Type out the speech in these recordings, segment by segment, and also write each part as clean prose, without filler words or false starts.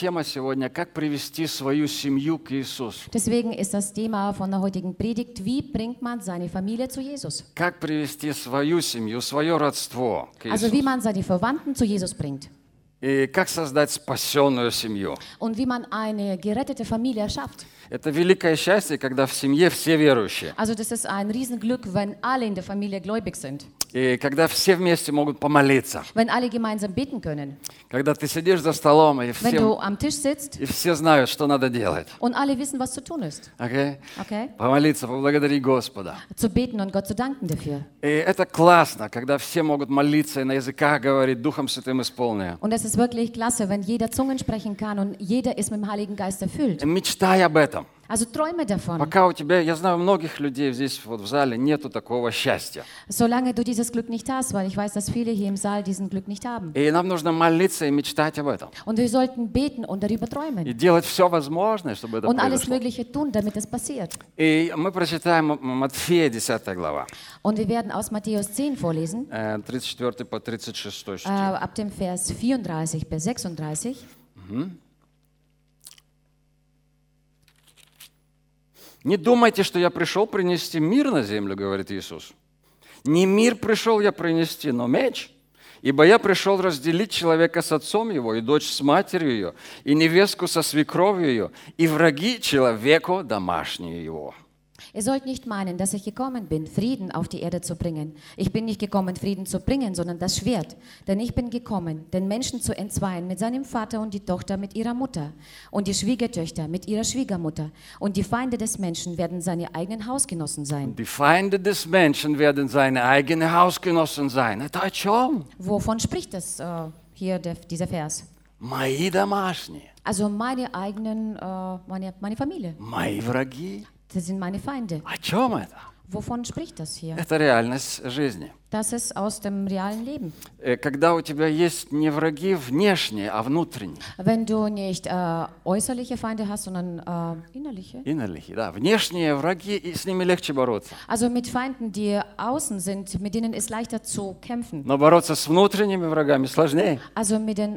тема сегодня, как привести свою семью к Иисусу. Deswegen ist das Thema von der heutigen Predigt, wie bringt man seine Familie zu Jesus? Как привести свою семью, свое родство к Also wie Иисусу. man seine Verwandten zu Jesus bringt И как создать спасенную семью. und wie man eine gerettete Familie schafft. Это великое счастье, когда в семье все верующие. Also das ist ein Riesenglück, wenn alle in der Familie gläubig sind, И когда все вместе могут помолиться. wenn alle gemeinsam beten können. Когда ты сидишь за столом, и Wenn du am Tisch sitzt все знают, что надо делать. und alle wissen, was zu tun ist. Okay? Okay? Помолиться, поблагодарить Господа. Zu beten und Gott zu danken dafür. И это классно, когда все могут молиться и на языках говорить, Духом Святым исполненные. Und es ist wirklich klasse, wenn jeder Zungen sprechen kann und jeder ist mit dem Heiligen Geist erfüllt. Мечтай об этом. Also träume davon. Пока у тебя, я знаю, многих людей здесь вот в зале нету такого счастья. Solange du dieses Glück nicht hast, weil ich weiß, dass viele hier im Saal diesen Glück nicht haben. И нам нужно молиться и мечтать об этом. Und wir sollten beten und darüber И träumen. делать все возможное, чтобы это Und alles произошло. Mögliche tun, damit es passiert. И мы прочитаем Матфея, 10 глава, Und wir werden aus Matthäus 10 vorlesen, 34 по 36 стих. ab dem Vers 34 bis 36. «Не думайте, что я пришел принести мир на землю, говорит Иисус. Не мир пришел я принести, но меч. Ибо я пришел разделить человека с отцом его, и дочь с матерью ее, и невестку со свекровью ее, и враги человеку домашнюю его». Ihr sollt nicht meinen, dass ich gekommen bin, Frieden auf die Erde zu bringen. Ich bin nicht gekommen, Frieden zu bringen, sondern das Schwert. Denn ich bin gekommen, den Menschen zu entzweien mit seinem Vater und die Tochter mit ihrer Mutter und die Schwiegertöchter mit ihrer Schwiegermutter. Und die Feinde des Menschen werden seine eigenen Hausgenossen sein. Die Feinde des Menschen werden seine eigenen Hausgenossen sein. Это о чем? Wovon spricht das hier, dieser Vers? Мои домашние, Also meine eigenen, meine Familie. мои враги. Das sind meine Feinde. О чем это? Wovon spricht das hier? Это реальность жизни. Das ist aus dem realen Leben. Когда у тебя есть не враги внешние, а внутренние. Wenn du nicht äußerliche Feinde hast, sondern innerliche. Innerliche, да. Внешние враги, и с ними легче бороться. Also mit Feinden, die außen sind, mit denen ist leichter zu kämpfen. Но бороться с внутренними врагами сложнее. Also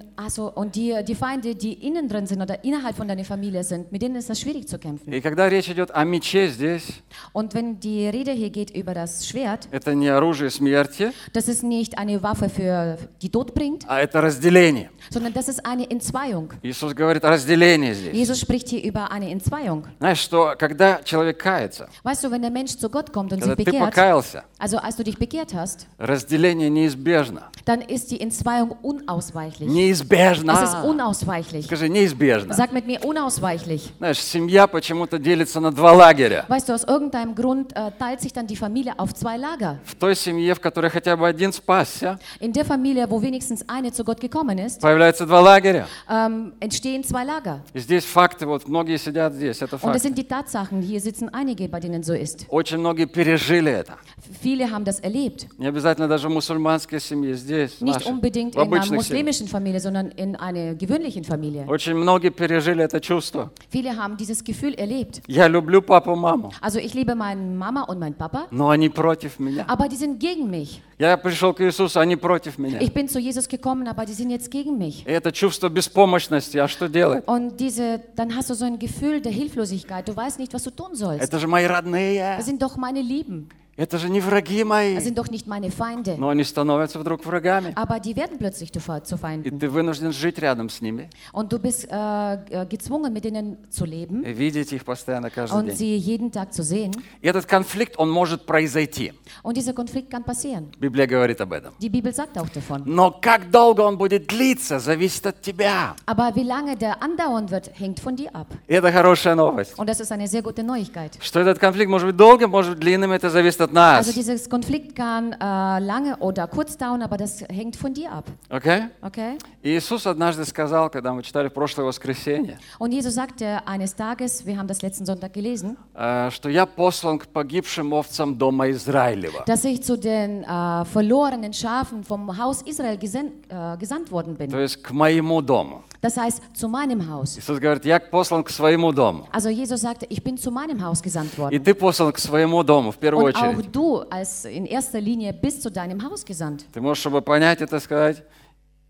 und die Feinde, die innen drin sind oder innerhalb von deiner Familie sind, mit denen ist das schwierig zu kämpfen. И когда речь идет о мече здесь, Und wenn die Rede hier geht über das Schwert, это не оружие смерти, das ist nicht eine Waffe, die Tod bringt, а это разделение. sondern das ist eine Entzweiung. Иисус говорит о разделении здесь. Jesus spricht hier über eine Entzweiung. Знаешь, что когда человек кается, Weißt du, wenn der Mensch zu Gott kommt und когда sich ты bekehrt, покаялся, also als du dich bekehrt hast, разделение неизбежно. dann ist die Entzweiung unausweichlich. Неизбежно. Es ist unausweichlich. Скажи, неизбежно. Sag mit mir unausweichlich. Знаешь, семья почему-то делится на два лагеря. Weißt du, aus irgendeinem Grund teilt sich dann die Familie auf zwei Lager. В той семье, в которой хотя бы один спасся, In der Familie, wo wenigstens eine zu Gott gekommen ist, появляется два лагеря. Entstehen zwei Lager. И здесь факты, вот многие сидят здесь, это Und das факт. sind die Tatsachen. Hier sitzen einige, bei denen so ist. Очень многие пережили это. Viele haben das erlebt. Не обязательно даже в мусульманской семье, здесь, в Nicht нашей, unbedingt в in einer обычных семьях. muslimischen Familie, sondern in einer gewöhnlichen Familie. Очень многие пережили это чувство. Viele haben dieses Gefühl erlebt. Я люблю папу, маму, Also ich liebe meine Mama und meinen Papa, но они против меня. aber die sind gegen mich. Я пришел к Иисусу, они против меня. Ich bin zu Jesus gekommen, aber die sind jetzt gegen mich. И это чувство беспомощности, а что делать? Und dann hast du so ein Gefühl der Hilflosigkeit. Du weißt nicht, was du tun sollst. Это же мои родные, Das sind doch meine Lieben. это же не враги мои. Das sind doch nicht meine Feinde. Но они становятся вдруг врагами. Aber die werden plötzlich zu И Feinden. ты вынужден жить рядом с ними, Und du bist gezwungen, mit denen zu leben и видеть их постоянно каждый und день. sie jeden Tag zu sehen. И этот конфликт, он может произойти. Und dieser Konflikt kann passieren. Библия говорит об этом. Die Bibel sagt auch davon. Но как долго он будет длиться, зависит от тебя. Aber wie lange der andauern wird, hängt von dir ab. И это хорошая новость. Und das ist eine sehr gute Neuigkeit. Что этот конфликт может быть долгим, может быть длинным, это зависит от нас. Also dieses Konflikt kann lange oder kurz dauern, aber das hängt von dir ab. Okay? Okay? И Иисус однажды сказал, когда мы читали в прошлое воскресенье, Und Jesus sagte eines Tages, wir haben das letzten Sonntag gelesen, что я послан к погибшим овцам дома Израилева. dass ich zu den verlorenen Schafen vom Haus Israel gesandt worden bin. То есть к моему дому. Das heißt, zu meinem Haus. Иисус говорит, я послан к своему дому. Also Jesus sagte, ich bin zu meinem Haus gesandt И worden. ты послан к своему дому в первую Und auch очередь. du als in erster Linie bist zu deinem Haus gesandt. Ты можешь, чтобы понять это, сказать,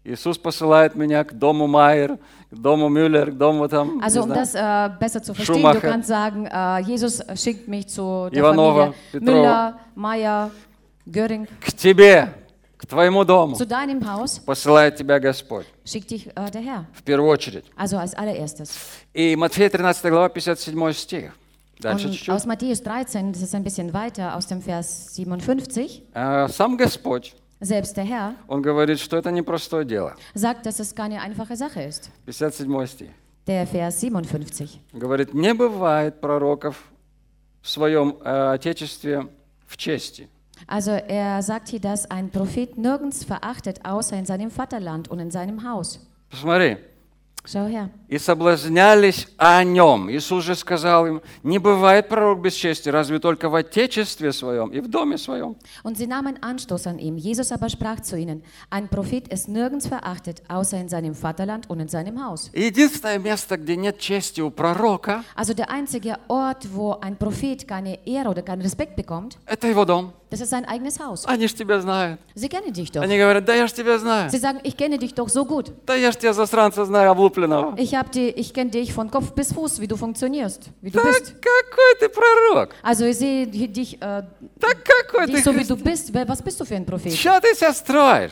Иисус посылает меня к дому Майер, к дому Мюллер, к дому там, Also не um знаю, das besser zu verstehen, Schumacher. du kannst sagen, Jesus schickt mich zu der Ivanova, Familie Petrova. Müller, Meyer, Göring. к тебе, к твоему дому Zu deinem Haus посылает тебя Господь, schickt dich der Herr. в первую очередь. Also als allererstes. И Матфея 13 глава, 57 стих. Дальше Und чуть-чуть. aus Matthäus 13, das ist ein bisschen weiter, aus dem Vers 57, Сам Господь, selbst der Herr Он говорит, что это непростое дело. sagt, dass es keine einfache Sache ist. 57 стих. Der Vers 57. Говорит, не бывает пророков в своем Отечестве в чести. Also er sagt hier, dass ein Prophet nirgends verachtet, außer in seinem Vaterland und in seinem Haus. Посмотри. Schau her. И соблазнялись о нем. Иисус же сказал им, не бывает пророк без чести, разве только в Отечестве своем и в доме своем. Und sie nahmen Anstoß an ihm. Jesus aber sprach zu ihnen, ein Prophet ist nirgends verachtet, außer in seinem Vaterland und in seinem Haus. И единственное место, где нет чести у пророка, Also der einzige Ort, wo ein Prophet keine Ehre oder keinen Respekt bekommt, это его дом. das ist sein eigenes Haus. Они ж тебя знают. Sie kennen dich doch. Они говорят, да я ж тебя знаю. Sie sagen, ich kenne dich doch so gut. Да я ж тебя засранца знаю, облупленного. Ich kenne dich von Kopf bis Fuß, wie du funktionierst, wie du Да bist. какой ты пророк? Also ich sehe dich, Да какой ты dich so wie du христианин? bist. Was bist du für ein Prophet? Что ты себя строишь?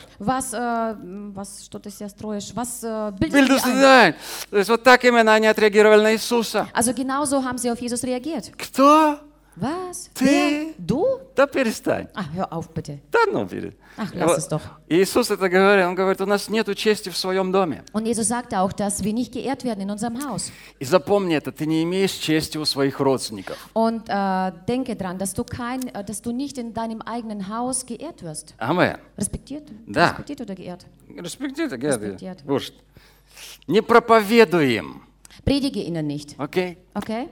Что ты себя строишь? Was bildest du Бильдус dir ein? Дизайн. То есть вот так именно они отреагировали на Иисуса. Also genauso haben sie auf Jesus reagiert. Кто? Was? Ты? Wer? Du? Да перестань. Ach, hör auf bitte. Да ну, перестань. Ach, lass es doch. Иисус это говорит, Он говорит, у нас нету чести в своем доме. Und Jesus sagte auch, dass wir nicht geehrt werden in unserem Haus. И запомни это, ты не имеешь чести у своих родственников. Und denke dran, dass du nicht in deinem eigenen Haus geehrt wirst. Амен. Respektiert? Да. Respektiert oder geehrt? Респектируй, Респектируй. Вождь. Не проповедуй им. Predige ihnen nicht. Окей? Okay?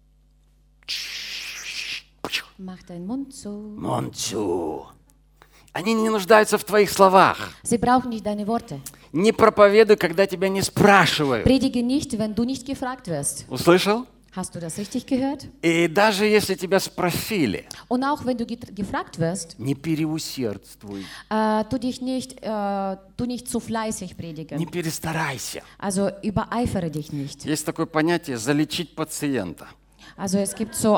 Mach deinen Mund zu. Монцу. Они не нуждаются в твоих словах. Sie brauchen nicht deine Worte. Не проповедуй, когда тебя не спрашивают. Predige nicht, wenn du nicht gefragt wirst. Услышал? Hast du das richtig gehört? И даже если тебя спросили, Und auch wenn du gefragt wirst, не переусердствуй, tu nicht zu fleißig не predigen. перестарайся. Also übereifere dich nicht. Есть такое понятие «залечить пациента». Also es gibt so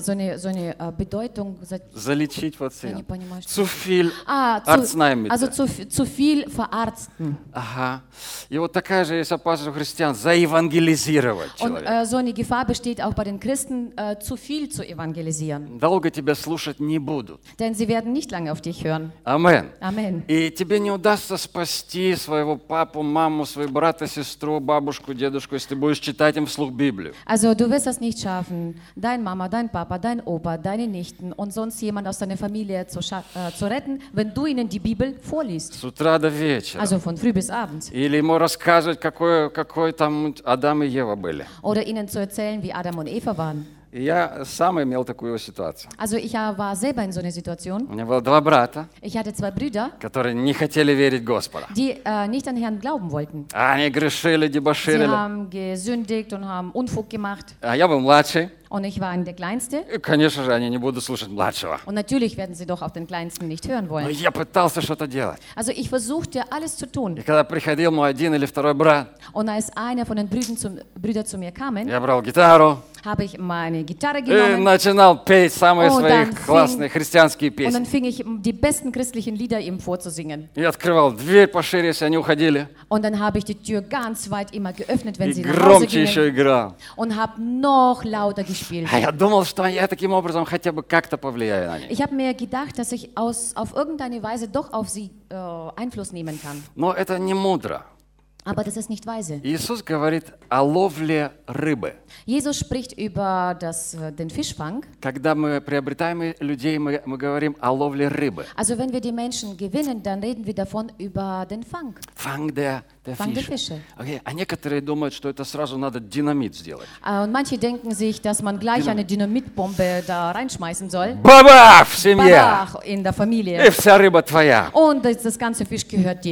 eine Bedeutung. Залечить Я не пациента. понимаю, что- Zu viel Also Arzneimittel. zu viel verarzten. Ага. И вот такая же есть опасность у христиан – заевангелизировать Und человека. so eine Gefahr besteht auch bei den Christen, zu viel zu evangelisieren. Долго тебя слушать не будут. Denn sie werden nicht lange auf dich hören. Амен. Amen. И тебе не удастся спасти своего папу, маму, своего брата, сестру, бабушку, дедушку, если ты будешь читать им вслух Библию. Also du wirst das nicht schaffen, dein Mama, dein Papa, dein Opa, deine Nichten und sonst jemand aus deiner Familie zu retten, wenn du ihnen die Bibel vorliest. С утра до вечера. Also von früh bis abends. Или ему рассказывать, какой там Адам и Ева были. Oder ihnen zu erzählen, wie Adam und Eva waren. И я сам имел такую ситуацию. Also ich war selber in so einer Situation. У меня было два брата, Ich hatte zwei Brüder, которые не хотели верить в Господа. die nicht an Herrn glauben wollten. Они грешили, Sie дебоширили. haben gesündigt und haben Unfug gemacht. А я был младший. Und ich war der Kleinste. И, конечно же, они не будут слушать младшего. Und natürlich werden sie doch auf den Kleinsten nicht hören Но wollen. я пытался что-то делать. Also ich versuchte alles zu tun. И когда приходил мой один или второй брат, Und als einer von den Brüdern zu mir kamen, я брал гитару habe ich meine Gitarre и genommen начинал петь самые Oh, свои dann классные христианские und песни. dann fing ich die besten christlichen Lieder ihm vorzusingen. И открывал дверь пошире, если они уходили. Und dann habe ich die Tür ganz weit immer geöffnet, wenn И sie nach Hause громче еще gingen играл. und habe noch lauter gespielt. А я думал, что я таким образом хотя бы как-то повлияю на них. Ich habe mir gedacht, dass ich auf irgendeine Weise doch auf sie Einfluss nehmen kann. Но это не мудро. Aber das ist nicht weise. Иисус говорит о ловле рыбы. Jesus spricht über den Fischfang. Когда мы приобретаем людей, мы говорим о ловле рыбы. Also wenn wir die Menschen gewinnen, dann reden wir davon über den Fang. Fang der Fang der Fische. Fische. Okay. А некоторые думают, что это сразу надо динамит сделать. Und manche denken sich, dass man gleich eine Dynamitbombe da reinschmeißen soll. Бабах в семье! Babach in der И Familie. вся рыба твоя. Und das ganze Fisch gehört dir.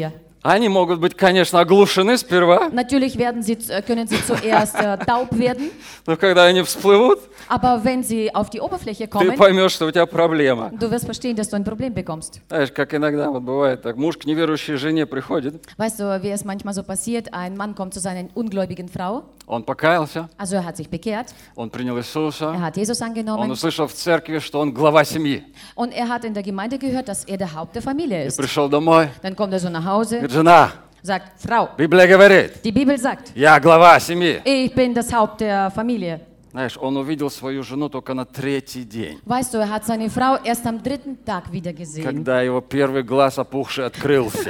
Они могут быть, конечно, оглушены сперва, Natürlich können sie zuerst taub werden, но когда они всплывут, aber wenn sie auf die Oberfläche ты kommen, поймешь, что у тебя проблема. du wirst verstehen, dass du ein Problem bekommst. Знаешь, как иногда вот бывает так, муж к неверующей жене приходит, Weißt du, wie es manchmal so passiert, ein Mann kommt zu seiner ungläubigen Frau, он покаялся, also er hat sich bekehrt, он принял Иисуса, er hat Jesus он angenommen услышал в церкви, что он глава семьи. und er hat in der Gemeinde gehört, dass er der Haupt der Familie И ist. пришел домой, Dann kommt er so nach Hause, говорит, жена, sagt, Frau, Библия говорит, die Bibel sagt, я глава семьи. ich bin das Haupt der Familie. Знаешь, он увидел свою жену только на третий день, Weißt du, er hat seine Frau erst am 3. Tag wieder gesehen, когда его первый глаз опухший открылся.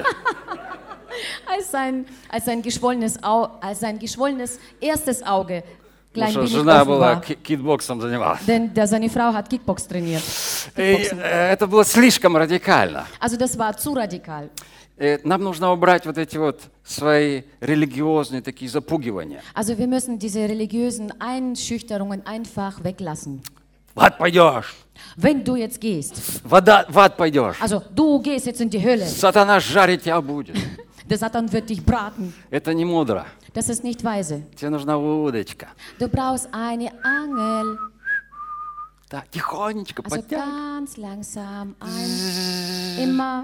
als sein geschwollenes erstes Auge Потому klein что wenig жена offen была war. кикбоксом занималась. Denn seine Frau hat Kickbox trainiert. И это было слишком радикально. Also das war zu radikal. Нам нужно убрать вот эти вот свои религиозные такие запугивания. Also wir müssen diese religiösen Einschüchterungen einfach weglassen. В ад пойдешь, Wenn du jetzt gehst, в ад пойдешь, also du gehst jetzt in die Hölle, сатана жарить тебя будет. der Satan wird dich braten. Это не мудро. Das ist nicht weise. Тебе нужна удочка. Du brauchst eine Angel. Да, тихонечко Also подтягивай. ganz langsam immer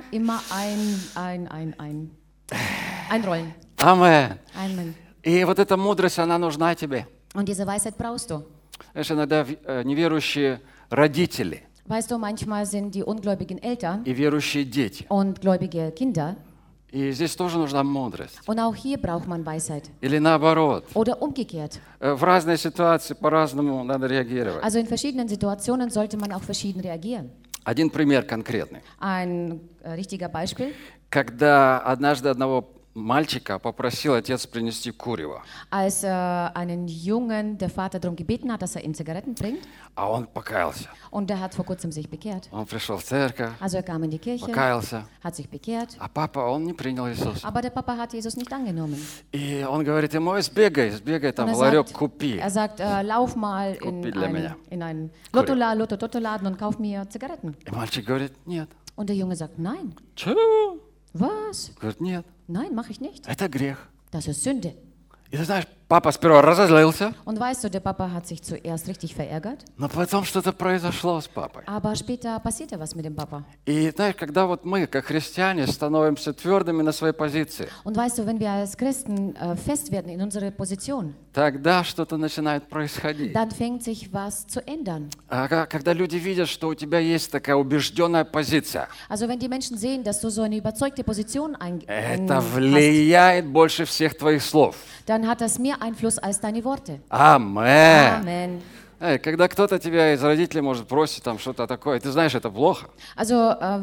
einrollen. Амен. Amen. И вот эта мудрость, она нужна тебе. Und diese Weisheit brauchst du. Знаешь, иногда неверующие родители Weißt du, manchmal sind die ungläubigen Eltern и верующие дети. und gläubige Kinder. И здесь тоже нужна мудрость. Und auch hier braucht man Weisheit. Или наоборот. Oder umgekehrt. В разные ситуации по-разному надо реагировать. Also in verschiedenen Situationen sollte man auch verschieden reagieren. Один пример конкретный. Ein richtiger Beispiel. Когда однажды одного мальчика попросил отец принести курево, Als einen Jungen der Vater darum gebeten hat, dass er ihm Zigaretten bringt. а он покаялся. Und der hat vor kurzem sich bekehrt. Он пришел в церковь, Also er kam in die Kirche, покаялся, hat sich bekehrt. а папа, он не принял Иисуса. Aber der Papa hat Jesus nicht angenommen. И он говорит ему, сбегай там Und в ларек, купи. er sagt lauf mal Купи для меня. in einen Lotto-Laden und kauf mir Zigaretten. И мальчик говорит, нет. Und der Junge sagt, nein. Чего? Was? Говорит, нет, Nein, mache ich nicht. это грех. Das ist Sünde. И ты знаешь, папа сперва разозлился, Und weißt du, der Papa hat sich zuerst richtig verärgert, но потом что-то произошло с папой. aber später passierte was mit dem Papa. И знаешь, когда вот мы, как христиане, становимся твердыми на своей позиции, Und weißt du, wenn wir als Christen fest werden in unserer Position, тогда что-то начинает происходить. dann fängt sich was zu ändern. А когда люди видят, что у тебя есть такая убежденная позиция, Also wenn die Menschen sehen, dass du so eine überzeugte Position это hast, влияет больше всех твоих слов. dann hat das mehr Einfluss als deine Worte. Амен. Amen. Когда кто-то тебя из родителей может просить там что-то такое, ты знаешь, это плохо. Also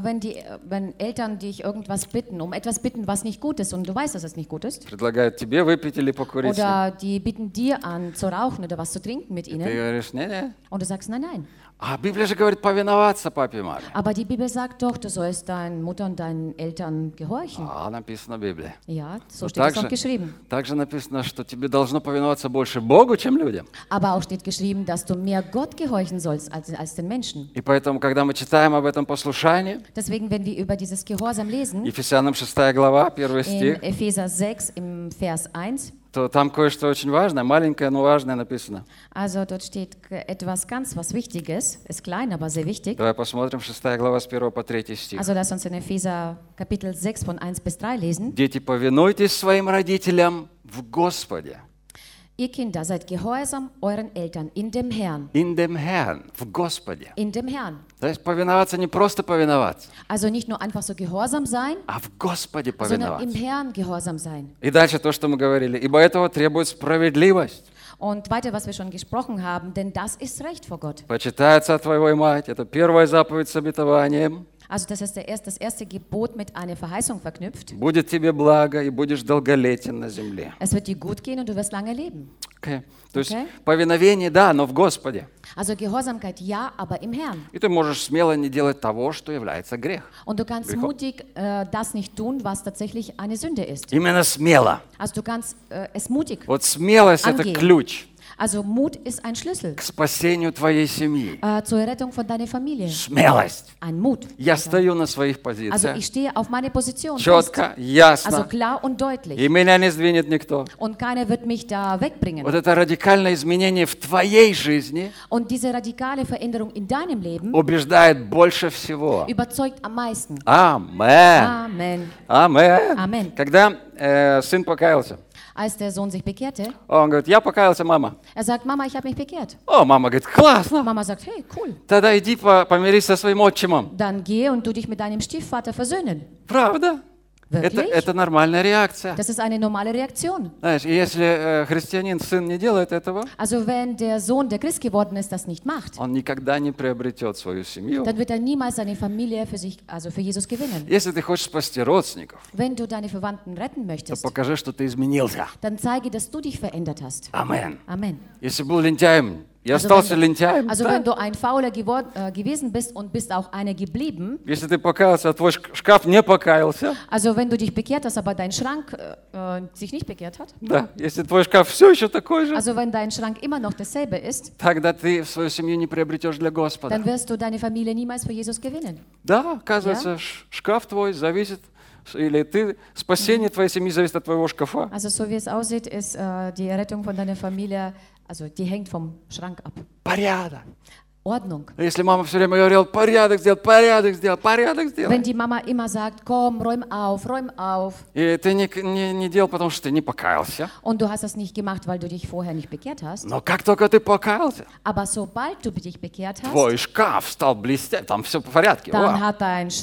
wenn Eltern dich irgendwas bitten, um etwas bitten, was nicht gut ist und du weißt, dass es nicht gut ist, Предлагают тебе выпить или покурить. oder die bieten dir an zu rauchen oder was zu trinken mit Ты ihnen говоришь, не-не. und du sagst nein, nein. А Библия же говорит повиноваться папе и маме. Aber die Bibel sagt doch, du sollst deinen Mutter und deinen Eltern gehorchen. А написано в Библии. Ja, so steht es auch Также, geschrieben. также написано, что тебе должно повиноваться больше Богу, чем людям. Aber auch steht geschrieben, dass du mehr Gott gehorchen sollst als den Menschen. И поэтому, когда мы читаем об этом послушании, Deswegen, wenn wir über dieses Gehorsam lesen, Ефесянам 6 глава, 1 in стих, Epheser 6 im Vers 1, то там кое-что очень важное, маленькое, но важное написано. also dort steht etwas was Wichtiges, ist klein, aber sehr wichtig. Давай посмотрим 6 глава с 1 по 3 стих. Also lass uns in Epheser Kapitel 6 von 1 bis 3 lesen. Дети, повинуйтесь своим родителям в Господе. Ihr Kinder, seid gehorsam euren Eltern in dem Herrn. In dem Herrn, в Господе. In dem Herrn. То есть повиноваться не просто повиноваться, Also nicht nur einfach so gehorsam sein, а в Господе sondern im повиноваться. Herrn gehorsam sein. И дальше то, что мы говорили. Ибо этого требует справедливость. Und weiter, was wir schon gesprochen haben, denn das ist Recht vor Gott. Почитай отца твоего и мать. Это первая заповедь с обетованием. Also das ist das erste Gebot mit einer Verheißung verknüpft. Будет тебе благо, и будешь долголетен на земле. Es wird dir gut gehen und du wirst lange leben. Okay. То есть Okay. повиновение, да, но в Господе. Also Gehorsamkeit ja, aber im Herrn. И ты можешь смело не делать того, что является грех. Und du kannst Gehor- mutig das nicht tun, was tatsächlich eine Sünde ist. Именно смело. Also du kannst es mutig Вот смелость – это angehen. ключ. Also Mut ist ein Schlüssel к спасению твоей семьи. zur Rettung von deiner Familie. Смелость. Ein Mut. Я стою на своих Also позициях. ich stehe auf meine Position fest. Четко, Also ясно. klar und deutlich. И меня не сдвинет никто. Und keiner wird mich da wegbringen. Вот это радикальное изменение в твоей жизни Und diese radikale Veränderung in deinem Leben убеждает больше всего. überzeugt am meisten. Амен. Amen. Амен. Amen. Когда сын покаялся, Als der Sohn sich bekehrte, он говорит, я покаялся, мама. er sagt, Mama, ich habe mich bekehrt. О, мама говорит, классно. Mama sagt, hey, cool. Тогда иди помирись со своим отчимом. Dann gehe und du dich mit deinem Stiefvater versöhnen. Правда? Wirklich? Это нормальная реакция. Das ist eine normale Reaktion. Знаешь, и если христианин, сын не делает этого, Also wenn der Sohn, der Christ geworden ist, das nicht macht, он никогда не приобретет свою семью. dann wird er niemals seine Familie für sich, also für Jesus gewinnen. Если ты хочешь спасти родственников, Wenn du deine Verwandten retten то möchtest, покажи, что ты изменился. dann zeige, dass du dich verändert hast. Амен. Amen. Если был лентяем, и Also остался wenn, лентяем, also да. wenn du ein Fauler gewesen bist und bist auch einer geblieben, Если ты покаялся, а твой шкаф не покаялся, also wenn du dich bekehrt hast, aber dein Schrank sich nicht bekehrt hat, да, если твой шкаф все еще такой же, also wenn dein Schrank immer noch dasselbe ist, тогда ты свою семью не приобретешь для Господа. dann wirst du deine Familie niemals für Jesus gewinnen. Да, оказывается, шкаф твой зависит, или ты, спасение твоей семьи зависит от твоего шкафа. Also so wie es aussieht, ist die Errettung von deiner Familie, also die hängt vom Schrank ab. Порядок. Ordnung. Если мама все время говорила, порядок сделал, порядок сделал, порядок сделал. Wenn die Mama immer sagt, komm, räum auf, И ты не делал, потому что ты не покаялся. und du hast das nicht gemacht, weil du dich vorher nicht bekehrt hast, Но как только ты покаялся, aber sobald du dich bekehrt hast, твой шкаф стал блестеть, там все в порядке. dann, Вау.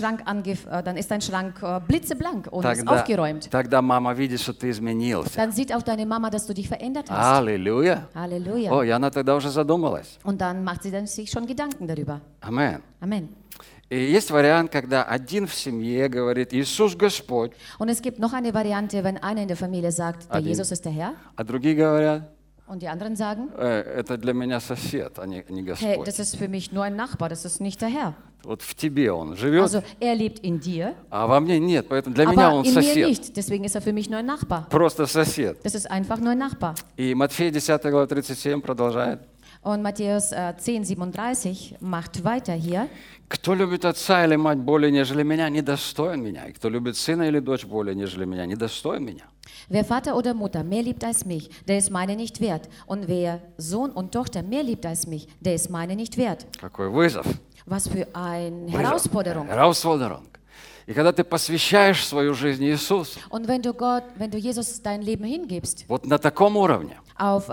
dann ist dein Schrank blitzeblank und ist aufgeräumt. Тогда мама видит, что ты изменился. Dann sieht auch deine Mama, dass du dich verändert hast. Аллилуйя. Halleluja. О, и она тогда уже задумалась. Und dann macht sie dann sich schon Gedanken darüber. Амен. Amen. И есть вариант, когда один в семье говорит, Иисус Господь, Und es gibt noch eine Variante, wenn einer in der Familie sagt, der Adin. Jesus ist der Herr, а другие говорят, und die anderen sagen, это для меня сосед, а не hey, Господь. das ist für mich nur ein Nachbar, das ist nicht der Herr. Вот в тебе он живет, Also er lebt in dir, а во мне нет, поэтому для меня aber он in mir сосед. nicht. Deswegen ist er für mich nur ein Nachbar. Просто сосед. Das ist einfach nur ein Nachbar. И Матфея 10 глава 37 продолжает. Und Matthäus 10,37 macht weiter hier. Кто любит отца или мать более, нежели меня, недостоин меня. И кто любит сына или дочь более, нежели меня, недостоин меня. Wer Vater oder Mutter mehr liebt als mich, der ist meine nicht wert. Und wer Sohn und Tochter mehr liebt als mich, der ist meine nicht wert. Какой вызов. Was für eine Вызов. Herausforderung. Herausforderung. И когда ты посвящаешь свою жизнь Иисусу, Und wenn du Jesus dein Leben hingibst, вот на таком уровне, auf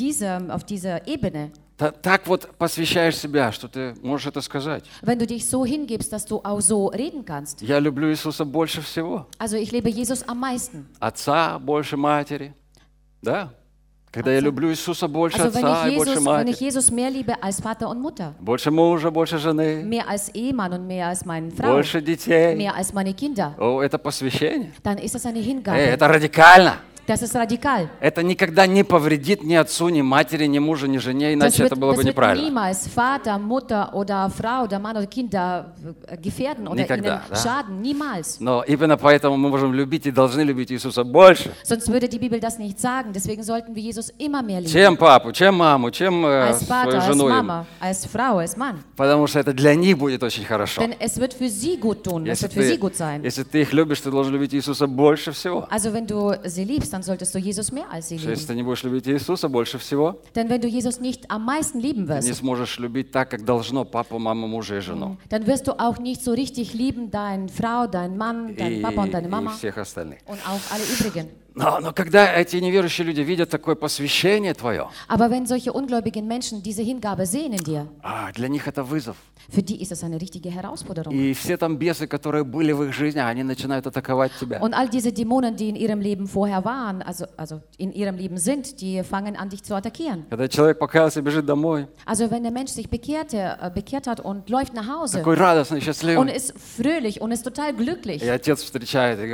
dieser Ebene, так вот посвящаешь себя, что ты можешь это сказать. wenn du dich so hingibst, dass du auch so reden kannst. Я люблю Иисуса больше всего. Also ich liebe Jesus am meisten. Отца больше матери. Да? Когда я люблю Иисуса больше Also отца и больше wenn ich матери. Jesus mehr liebe als Vater und Mutter, Больше мужа, больше жены, mehr als Ehemann und mehr als meine Frau, больше детей. mehr als meine Kinder, О, это посвящение. dann ist das eine Hingabe. Это радикально. Das ist radikal. Это никогда не повредит ни отцу, ни матери, ни мужу, ни жене, иначе это было бы das wird неправильно. niemals Vater, Mutter oder Frau oder Mann oder Kinder gefährden oder Никогда, ihnen да? schaden. Niemals. Но именно поэтому мы можем любить и должны любить Иисуса больше, Sonst würde die Bibel das nicht sagen. Deswegen sollten wir Jesus immer mehr lieben. чем папу, чем маму, чем Als свою Vater, als жену. Mama, als Frau, als Mann. Потому что это для них будет очень хорошо. Denn es wird für sie gut tun. Es Если wird für sie ты, gut sein. если ты их любишь, ты должен любить Иисуса больше всего. Also wenn du sie liebst, dann solltest du Jesus mehr als sie Если lieben. ты не будешь любить Иисуса больше всего, Denn wenn du Jesus nicht am meisten lieben ты не wirst, сможешь любить так, как должно папу, маму, мужа и жену. dann wirst du auch nicht so richtig lieben, deine Frau, deinen Mann, deinen Papa und deine И Mama всех остальных. und auch alle übrigen. Но когда эти неверующие люди видят такое посвящение твое, Aber wenn solche ungläubigen Menschen diese Hingabe sehen in dir, для них это вызов. für die ist es eine richtige Herausforderung. И все там бесы, которые были в их жизни, они начинают атаковать тебя. Und all diese Dämonen, die in ihrem Leben vorher waren, also in ihrem Leben sind, die fangen an, dich zu attackieren. Когда человек покаялся, бежит домой, Also wenn der Mensch sich bekehrt hat und läuft nach Hause такой радостный, und счастливый. ist fröhlich und ist total glücklich. И отец встречает и говорит,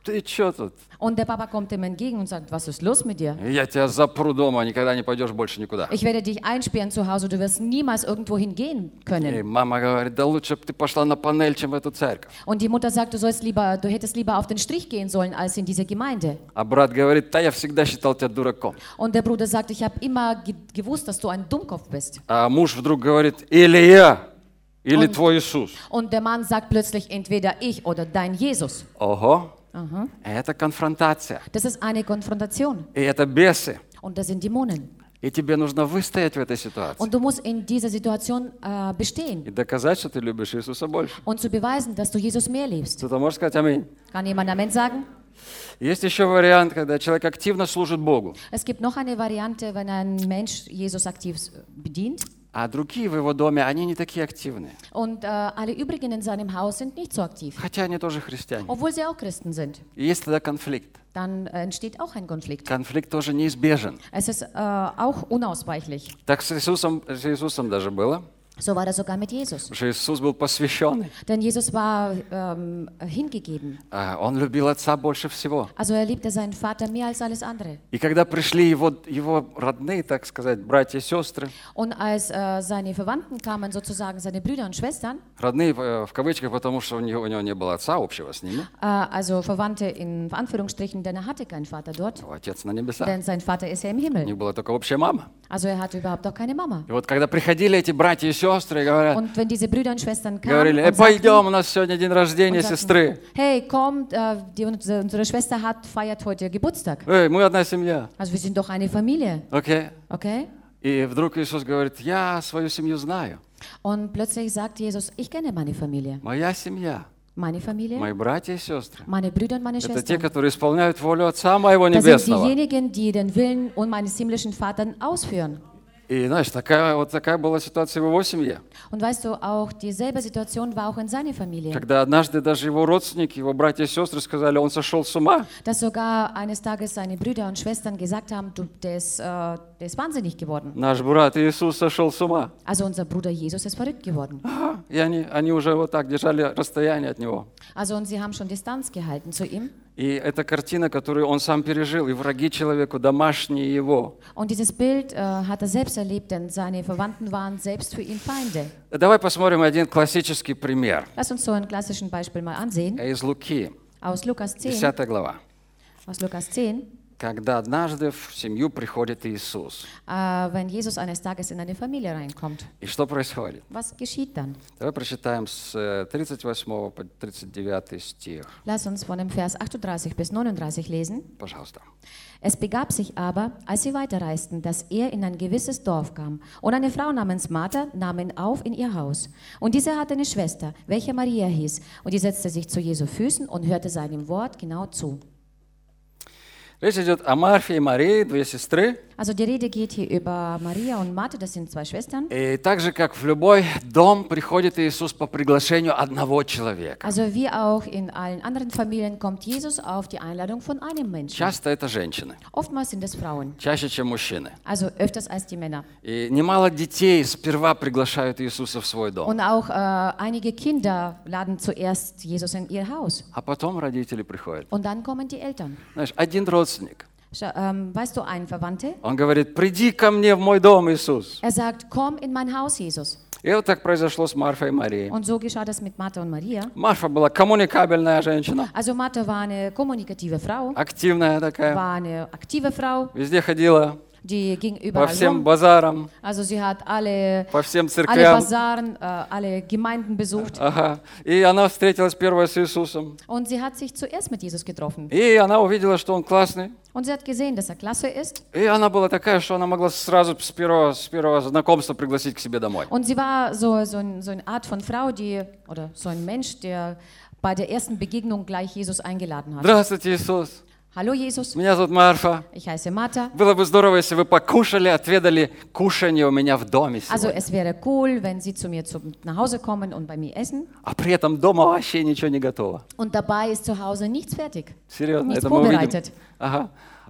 ты что тут? Und der Papa kommt ihm entgegen und sagt, was ist los mit dir? Я тебя запру дома, никогда не пойдешь больше никуда. Ich werde dich einsperren zu Hause, du wirst niemals irgendwo hingehen И können. мама говорит, да лучше бы ты пошла на панель, чем в эту церковь. Und die Mutter sagt, du hättest lieber auf den Strich gehen sollen, als in diese Gemeinde. А брат говорит, да я всегда считал тебя дураком. Und der Bruder sagt, ich habe immer gewusst, dass du ein Dummkopf bist. А муж вдруг говорит, или я, или твой Иисус. Und der Mann sagt plötzlich, entweder ich oder dein Jesus. Ого, Aha. это конфронтация. Das ist eine Konfrontation. И это бесы. Und das sind Dämonen. И тебе нужно выстоять в этой ситуации. Und du musst in dieser Situation bestehen И доказать, что ты любишь Иисуса больше. und zu beweisen, dass du Jesus mehr liebst. Кто-то может сказать аминь. Kann jemand Amen sagen? Есть еще вариант, когда человек активно служит Богу, Es gibt noch eine Variante, wenn ein Mensch Jesus aktiv bedient а другие в его доме, они не такие активные. und alle übrigen in seinem Haus sind nicht so aktiv, Хотя они тоже христиане. obwohl sie auch Christen sind. И есть тогда конфликт. Dann entsteht auch ein Konflikt. Конфликт тоже неизбежен. Es ist auch unausweichlich. Так с Иисусом даже было. So war das sogar mit Jesus. Потому что Иисус был посвященный. Denn Jesus war hingegeben. Он любил Отца больше всего. Also er liebte seinen Vater mehr als alles andere. И когда пришли его родные, так сказать, братья и сестры, Und als seine Verwandten kamen, sozusagen seine Brüder und Schwestern, родные в кавычках, потому что у него не было отца общего с ними, also Verwandte in Anführungsstrichen, denn er hatte keinen Vater dort, его отец на небесах. denn sein Vater ist ja im У Himmel. них была только общая мама. Also er hatte überhaupt auch keine Mama. И вот когда приходили эти братья и сестры и говорят, Und wenn diese Brüder und Schwestern kamen говорили, und пойдем, у нас сегодня день рождения sagten, сестры. hey, komm, unsere Schwester feiert heute Geburtstag. Мы одна семья. Also wir sind doch eine Familie, Окей? okay? И вдруг Иисус говорит, я свою семью знаю. Und plötzlich sagt Jesus, ich kenne meine Familie. Моя семья, Meine Familie, мои братья и сестры. meine Brüder und meine Это те, Schwestern. которые исполняют волю Отца моего Das sind Небесного. diejenigen, die den Willen und meines himmlischen Vaters ausführen. И знаешь, такая была ситуация в его семье. Und weißt du, auch dieselbe Situation war auch in seiner Familie. Когда однажды даже его родственники, его братья и сестры сказали, он сошел с ума. Dass sogar eines Tages seine Brüder und Schwestern gesagt haben, der ist wahnsinnig geworden. Наш брат Иисус сошел с ума. Also unser Bruder Jesus ist verrückt geworden. И они уже вот так держали расстояние от него. Also und sie haben schon Distanz gehalten zu ihm. И это картина, которую он сам пережил, и враги человеку, домашние его. Und dieses Bild hat er selbst erlebt, denn seine Verwandten waren selbst für ihn Feinde. Давай посмотрим один классический пример Lass uns so ein klassischen Beispiel mal ansehen. из Луки, Aus Lukas 10. 10 глава. Aus Lukas 10. Когда однажды в семью приходит Иисус. Wenn Jesus eines Tages in eine Familie reinkommt. И что происходит? Was geschieht dann? Давай прочитаем с 38 по 39 стих. Lass uns von dem Vers 38 bis 39 lesen. Пожалуйста. Es begab sich aber, als sie weiterreisten, dass er in ein gewisses Dorf kam. Und eine Frau namens Martha nahm ihn auf in ihr Haus. Und diese hatte eine Schwester, welche Maria hieß. Und die setzte sich zu Jesu Füßen und hörte seinem Wort genau zu. Речь идет о Марфе и Марии, две сестры. Also die Rede geht hier über Maria und Martha, das sind zwei Schwestern. И так же, как в любой дом, приходит Иисус по приглашению одного человека. Also wie auch in allen anderen Familien kommt Jesus auf die Einladung von einem Menschen. Часто это женщины, Oftmals sind es Frauen, чаще, чем мужчины. also öfters als die Männer. И немало детей сперва приглашают Иисуса в свой дом, Und auch einige Kinder laden zuerst Jesus in ihr Haus. а потом родители приходят. Und dann kommen die Eltern. Знаешь, один родственник, Weißt du, ein Verwandter? он говорит, приди ко мне в мой дом, Иисус. Er sagt, komm in mein Haus, Jesus. И вот так произошло с Марфой и Марией. Und so geschah das mit Martha und Maria. Марфа была коммуникабельная женщина, Also Martha war eine kommunikative Frau, активная такая, war eine aktive Frau, везде ходила, die ging по überall всем rum. базарам, Also sie hat alle по всем alle церквям. Basaren, alle Gemeinden besucht. Ага. И она встретилась первой с Иисусом. Und sie hat sich zuerst mit Jesus getroffen. И она увидела, что он классный. Und sie hat gesehen, dass er klasse ist. И она была такая, что она могла сразу с первого знакомства пригласить к себе домой. Und sie war so eine Art von Frau, oder so ein Mensch, der bei der ersten Begegnung gleich Jesus eingeladen hat. Здравствуйте, Иисус. Hallo Jesus, Меня зовут Марфа. ich heiße Martha. Было бы здорово, если вы покушали, отведали кушанье у меня в доме Also сегодня. es wäre cool, wenn Sie zu mir nach Hause kommen und bei mir essen. А при этом дома вообще ничего не готово. Und dabei ist zu Hause nichts fertig. Серьезно, Nichts это мы увидим. vorbereitet. Ага.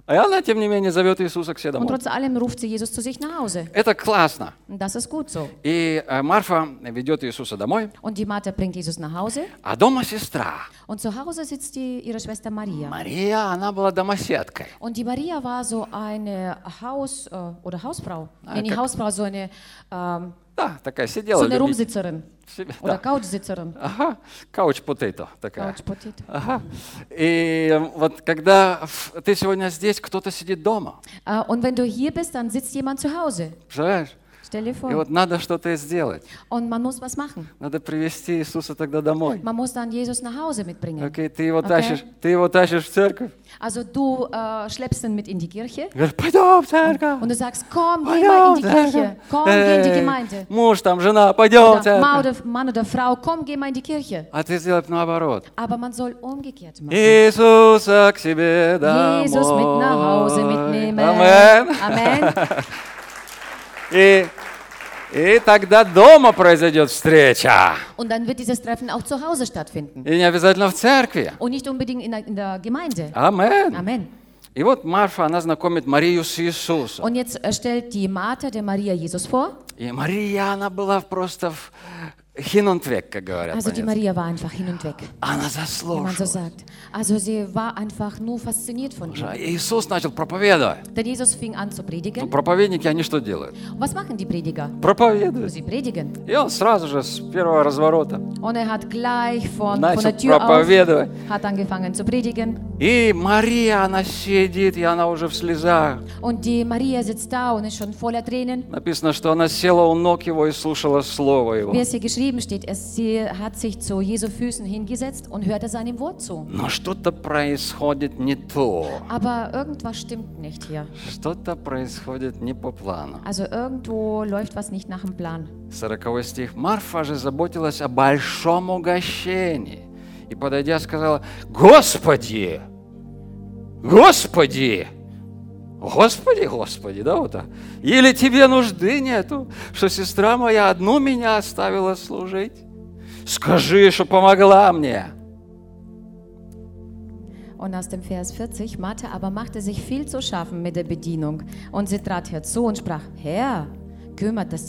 И она, тем не менее, зовет Иисуса к себе Und домой. trotz allem ruft sie Jesus zu sich nach Hause. Это классно. Und das ist gut so. И Марфа ведет Иисуса домой, Und die Martha bringt Jesus nach Hause. а дома сестра. Und zu Hause sitzt ihre Schwester Maria. Мария, она была домоседкой. Und die Maria war so eine oder Hausfrau. Nee, nicht как- Hausfrau, so eine Да, такая сидела. so eine любит Rumsitzerin себя. oder Да. Couchsitzerin. Ага, couch potato такая. Couch Potato. Ага. И вот когда ты сегодня здесь, кто-то сидит дома. Und wenn du hier bist, dann sitzt jemand zu Hause. Представляешь? Stell dir И vor. вот надо что-то сделать. Und man muss was machen. Надо привести Иисуса тогда домой. Man muss dann Jesus nach Hause mitbringen. Окей, ты его Окей. тащишь в церковь. Also du schleppst ihn mit in die Kirche Говоришь, пойдем в церковь. und du sagst, komm, geh mal in die Kirche. Komm, geh in die Gemeinde. Муж там, жена, пойдем в Oder церковь. Mann oder Frau, komm, geh mal in die Kirche. А ты сделай наоборот. Aber man soll umgekehrt machen. Иисуса к себе домой. Jesus mit nach Hause mitnehmen. Амен. Amen. И тогда дома произойдет встреча. Und dann wird dieses Treffen auch zu Hause stattfinden. И не обязательно в церкви. Und nicht unbedingt in der Gemeinde. Амен. Amen. И вот Марфа, она знакомит Марию с Иисусом. Und jetzt stellt die Martha der Maria Jesus vor. И Мария, она была просто hin und weg, как говорят. Also die по-немецки. Maria war einfach hin und weg, Она wie man so заслушала. sagt. Also sie war einfach nur fasziniert von ihm. Иисус начал проповедовать. Denn Jesus fing an zu Ну, predigen. проповедники, они что делают? Und was machen die Prediger? Проповедуют. Sie predigen. И он сразу же с первого разворота Und hat gleich von начал der Tür auf, проповедовать. hat angefangen zu predigen. И Мария, она сидит, и она уже в слезах. Und die Maria sitzt da und ist schon voller Tränen. Написано, что она села у ног его и слушала слово его. Wie es hier geschrieben steht, sie hat sich zu Jesu Füßen hingesetzt und hörte seinem Wort zu. Но что-то происходит не то. Aber irgendwas stimmt nicht hier. Что-то происходит не по плану. Also irgendwo läuft was nicht nach dem Plan. 40 стих. Марфа же заботилась о большом угощении. И, подойдя, сказала, Господи, Господи, Господи, Господи, да, вот так. Или тебе нужды нету, что сестра моя одну меня оставила служить? Скажи, что помогла мне. Und aus dem Vers 40, Martha aber machte sich viel zu schaffen mit der Bedienung. Und sie trat herzu und sprach, Herr, kümmerst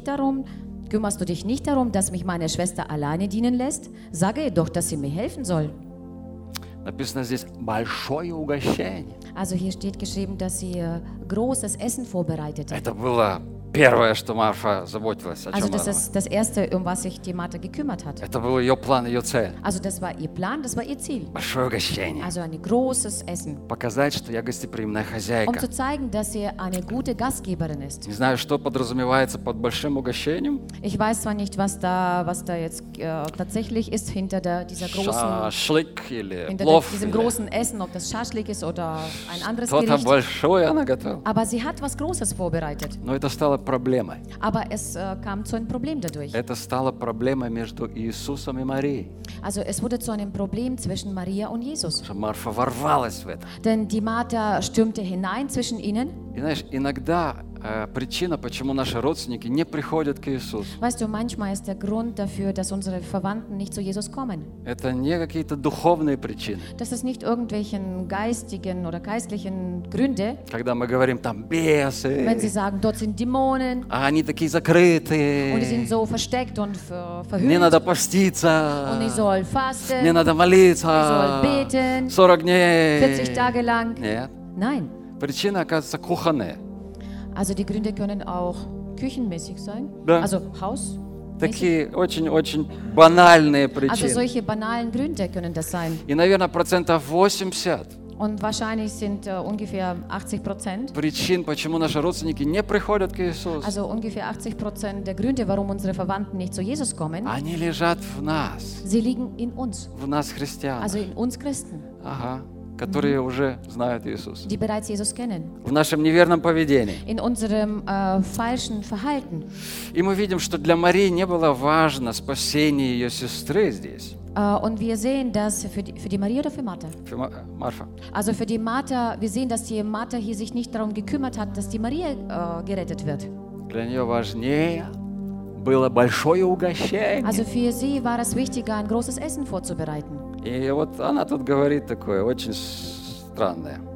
du dich nicht darum, dass mich meine Schwester alleine dienen lässt? Sage ihr doch, dass sie mir helfen soll. Написано здесь большое угощение. Also hier steht geschrieben, dass sie großes Essen vorbereitete. Это было первое, что Марфа заботилась, о Also чем das она. ist das Erste, um was sich die Martha gekümmert hat. Это был ее план, ее цель. Also das war ihr Plan, das war ihr Ziel. Большое угощение. Also ein großes Essen. Показать, что я гостеприимная Um хозяйка. zu zeigen, dass sie eine gute Gastgeberin ist. Не знаю, что подразумевается под большим угощением. Ich weiß zwar nicht, was da jetzt tatsächlich ist hinter dieser großen, Шашлык или hinter плов. diesem или großen Essen, ob das Schaschlik ist oder ein anderes Что-то Gericht. большое она готовила. Aber sie hat was Großes vorbereitet. Но это стало проблемой. Aber es kam zu einem Problem dadurch. Это стало проблемой между Иисусом и Марией. Also es wurde zu einem Problem zwischen Maria und Jesus. Что Марфа ворвалась в это. Denn die Martha stürmte hinein zwischen ihnen. И знаешь, иногда причина, почему наши родственники не приходят к Иисусу, Weißt du, manchmal ist der Grund dafür, dass unsere Verwandten nicht zu Jesus kommen. это не какие-то духовные причины. Das ist nicht irgendwelchen geistigen oder geistlichen Gründe, Когда мы говорим, там wenn sie бесы, sagen, dort sind Dämonen а они такие und die sind закрытые, so versteckt und мне надо verhüllt поститься, und ich soll мне fasten, надо ich soll молиться, beten, 40 дней. 40 Tage lang. Нет. Nein. Причина, оказывается, кухонная. Also die Gründe können auch küchenmäßig sein, Да. also hausmäßig. Такие очень-очень банальные Also причины. solche banalen Gründe können das sein. И, наверное, 80% Und wahrscheinlich sind ungefähr 80%, причин, почему наши родственники не приходят к Иисусу, also ungefähr 80% der Gründe, warum unsere Verwandten nicht zu Jesus kommen, они лежат в нас, sie liegen in uns, христианах, also in uns Christen, ага, которые уже знают Иисуса. die bereits Jesus kennen, В нашем неверном поведении. in unserem falschen Verhalten. И мы видим, что для Марии не было важно спасение ее сестры здесь, Und wir sehen, dass für die Maria oder für Martha? Марфа. Also für die Martha, wir sehen, dass die Martha hier sich nicht darum gekümmert hat, dass die Maria gerettet wird. Для нее важнее было большое угощение. Also für sie war es wichtiger, ein großes Essen vorzubereiten. И вот она тут говорит такое очень странное.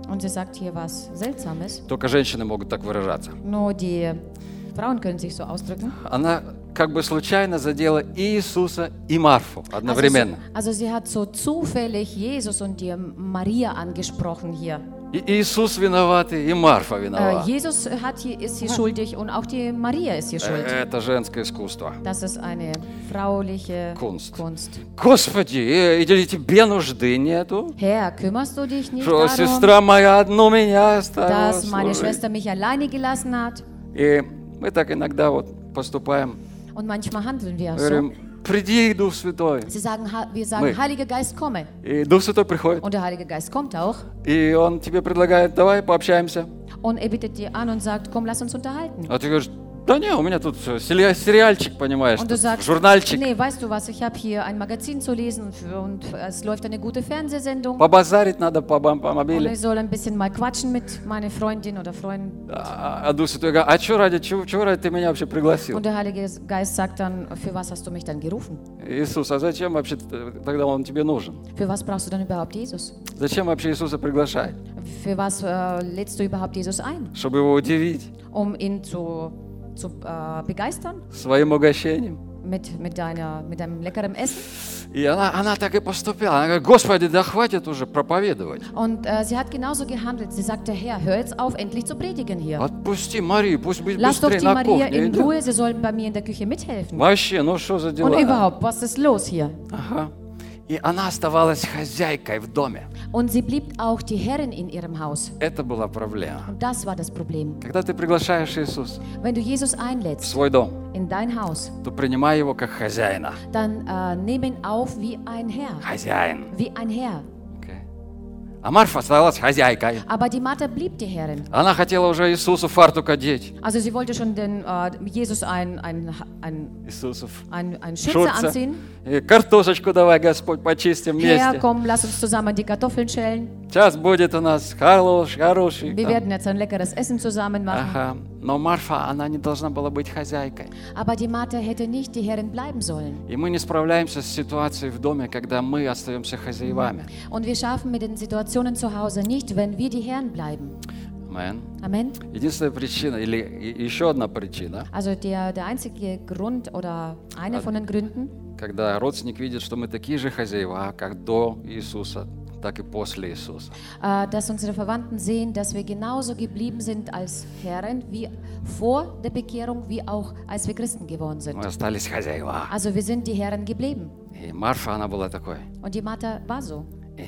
Und sie sagt hier was Seltsames. Только женщины могут так выражаться. Nur die Frauen können sich so ausdrücken. Она как бы случайно задела и Иисуса, и Марфу одновременно. Also sie hat so zufällig Jesus und die Maria angesprochen hier. И Иисус виноват, и Марфа виновата. Jesus ist hier schuldig und auch die Maria ist hier schuld. Это женское искусство. Das ist eine frauliche Kunst. Kunst. Господи, и тебе нужды нету? Herr, kümmerst du dich nicht Что darum, сестра моя одну меня оставила dass meine служить? Schwester mich alleine gelassen hat? И мы так иногда вот поступаем. Und manchmal handeln wir so. Говорим, приди, Дух Святой. Wir sagen, Мы. Heiliger Geist, komme. И Дух Святой приходит. Und der Heilige Geist kommt auch. И Он тебе предлагает, давай пообщаемся. Und er bittet dir an und sagt, komm, lass uns unterhalten. А ты говоришь, да не, у меня тут сериальчик, понимаешь, Und du тут sagst, журнальчик. nee, weißt du was, ich habe hier ein Magazin zu lesen und es läuft eine gute Fernsehsendung. Побазарить надо по Und мобиле. ich soll ein bisschen mal quatschen mit meiner Freundin oder Freund. А Дух Святой говорит, а чего ради ты меня вообще пригласил? Und der Heilige Geist sagt dann, für was hast du mich dann gerufen? Иисус, а зачем вообще тогда Он тебе нужен? Für was brauchst du dann überhaupt Jesus? Зачем вообще Иисуса приглашать? Für was lädst du überhaupt Jesus ein? Чтобы Его удивить Um ihn zu begeistern своим угощением. mit deinem leckeren Essen. И она так и поступила. Она говорит, Господи, да хватит уже проповедовать. Und sie hat genauso gehandelt. Sie sagte, Herr, hör jetzt auf, endlich zu predigen hier. Отпусти Марию, пусть будет Lass doch быстрее die на Maria кухне. in идет. Ruhe, sie soll bei mir in der Küche mithelfen. Вообще, ну что за Und дела? überhaupt, was ist los hier? Ага. И она оставалась хозяйкой в доме. Und sie blieb auch die Herrin in ihrem Haus. Это была проблема. Und das war das Problem. Когда ты приглашаешь Иисуса Wenn du Jesus в einlädst свой дом, in dein Haus, то принимай его как хозяина. dann nimm ihn auf wie ein Herr. Хозяин. Wie ein Herr. Окей. А Марфа осталась хозяйкой. Aber die Martha blieb die Herrin. Она хотела уже Иисусу фартук одеть. Also sie wollte schon den Jesus ein Иисусов. Schürze Schürze. anziehen. И картошечку давай, Господь, почистим Herr, вместе. komm, lass uns zusammen die Kartoffeln schälen. Сейчас будет у нас хороший. Wir там. werden jetzt ein leckeres Essen zusammen machen. Ага. Но Марфа, она не должна была быть хозяйкой. Aber die Martha hätte nicht die Herrin bleiben sollen. И мы не справляемся с ситуацией в доме, когда мы остаемся хозяевами. Und wir schaffen mit den Situationen zu Hause nicht, wenn wir die Herren bleiben. Amen. Amen. Единственная причина, или еще одна причина, Also der einzige Grund oder einer von den Gründen, когда родственник видит, что мы такие же хозяева, как до Иисуса, так и после Иисуса. dass unsere Verwandten sehen, dass wir genauso geblieben sind als Herren wie vor der Bekehrung, wie auch als wir Christen geworden sind. Мы остались хозяева. Also wir sind die Herren geblieben. И Марфа, она была такой. Und die Martha war so. И